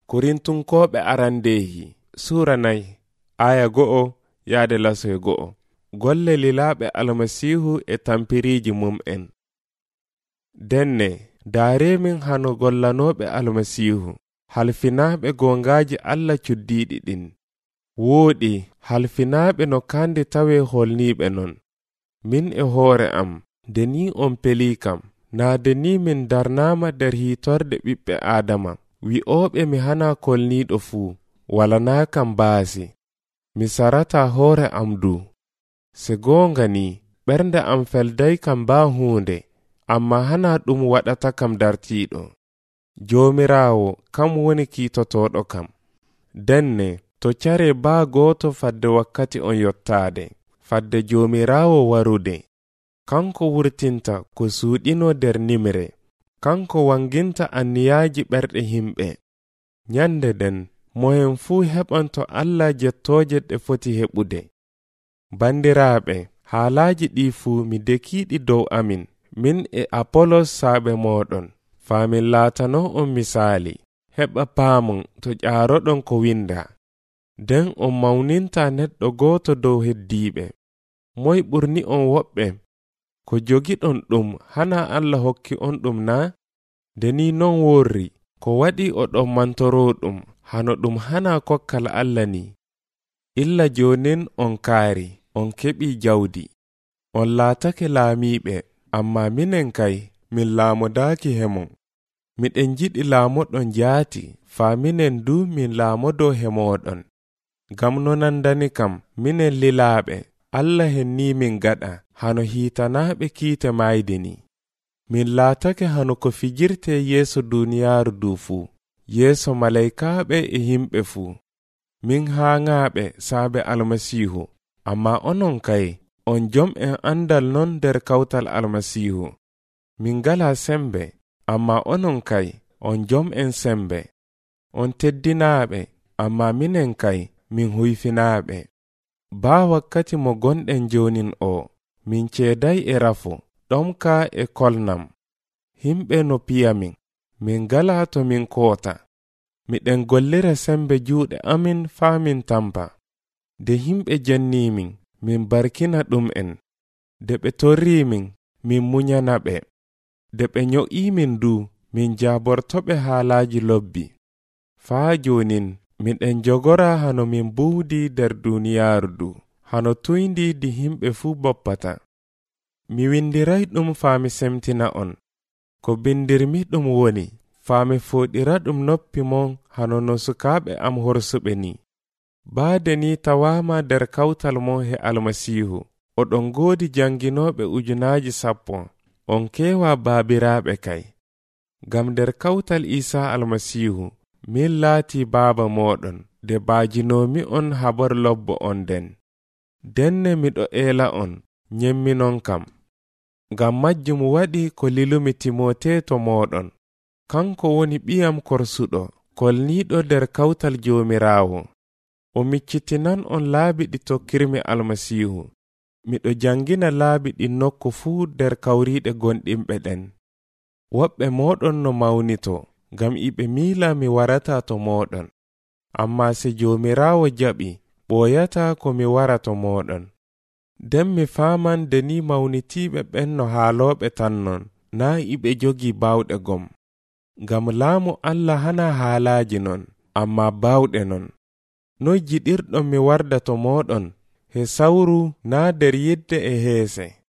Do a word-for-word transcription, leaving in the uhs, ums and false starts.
Korintunkoɓe arandehi sura nayi aya go'o yaade lasoye go'o. Golle lilaɓe almasihu e tampiriji mum'en. Denne daaremin hano gollanoɓe almasihu halfinaɓe gongaji Allah cuddiɗi ɗin. Woodi halfinaɓe no kande tawe holniɓe non. Min e hoore am deni on peli kam na deni min darnama der hitorde ɓiɓɓe Adama. Wi'oɓe mi hana kolniɗo fu walana kam baasi. Mi sarata hoore am du. Se gonga ni ɓernde am felday kam ba hunde, amma hana ɗum waɗata kam dartiɗo. Jomirawo kam woni kiitotoɗo kam. Denne to care ba goto fadde wakkati on yottade, fadde jomirawo warude. Kanko wurtinta ko suuɗino der nimre, kanko wanginta anniyaji ɓerɗe himɓe. Nyande den mohen fuu heɓanto Allah jettoje ɗe foti heɓude. Bandiraɓe, haalaji ɗi fuu mi dekiɗi dow amin, min e Apolos saaɓe moɗon, faamin laatano on misali, heɓa paamon to ƴaaroɗon ko winda. Den on mawninta neɗɗo goto dow heddiɓe. Moy ɓurni on woɓɓe? Ko jogiɗon ɗum hana Allah hokki on ɗum na? Deni non worri, ko waɗi o ɗon mantoro ɗum hano ɗum hana kokkal Allah ni. Illa jonin on kaari, on keɓi jawdi. On laatake laamiɓe, amma minen kay min laamodaki hemon. Miɗen jiɗi laamoɗon jaati, faa minen du min laamodo hemoɗon. Gam no nandani kam minen lilaaɓe, Allah henni min gaɗa hano hiitanaɓe kiite mayde ni. Min laatake hano ko fijirte yeeso duniyaaru du fuu, yeeso malaikaɓe e himɓe fuu. Min haaŋaaɓe saabe almasihu, amma onon kay on jom en andal non der kawtal almasihu. Min gala sembe, amma onon kay on jom en sembe. On teddinaaɓe, amma minen kay min huyfinaaɓe. Baa wakkati mo gonɗen jonin o, min ceeday e rafo, ɗomka e kolnam. Himɓe no piyamin, min gala to min koota. Miɗen gollira sembe juuɗe amin faa min tampa. De himɓe jannimin, min barkina ɗum en. De ɓe torrimin, min munyana ɓe. De ɓe nyo'imin du, min jabortoɓe haalaji lobbi. Faa jonin, miɗen jogora hano min buudi der duniyaaru du, hano tuyndi di himɓe fuu boppata. Mi windiray ɗum faa mi semtina on. Ko bindirmi ɗum woni, faa mi foɗira ɗum noppi mon hano no sukaaɓe am horsuɓe ni. Baade ni tawama der kawtal mon he almasihu, oɗon goodi janginoɓe ujunaji sappo, on kewa baabiraaɓe kay. Gam der kawtal Isa almasihu, min laati baaba moɗon, de baajinomi on habar lobbo on den. Denne miɗo eela on, nyemminon kam. Gam majjum waɗi ko lilumi Timote to moɗon. Kanko woni ɓiyam korsuɗo, kolniɗo der kawtal jomirawo. O miccitinan on laabi ɗi tokkirmi almasihu. Miɗo jangina laabi ɗi nokku fuu der kawriɗe gonɗimɓe ɗen. Woɓɓe moɗon no mawnito, gam iɓe miila mi warata to moɗon. Amma se jomirawo jaɓi, ɓoyata ko mi wara to moɗon. Den mi faaman deni mawnitiɓe ɓen no haaloɓe tan non, na iɓe jogi bawɗe gom. Gam laamu Allah hana haalaji non, amma bawɗe non. No jiɗirɗon mi warda to moɗon, he sawru na der yidde e heese.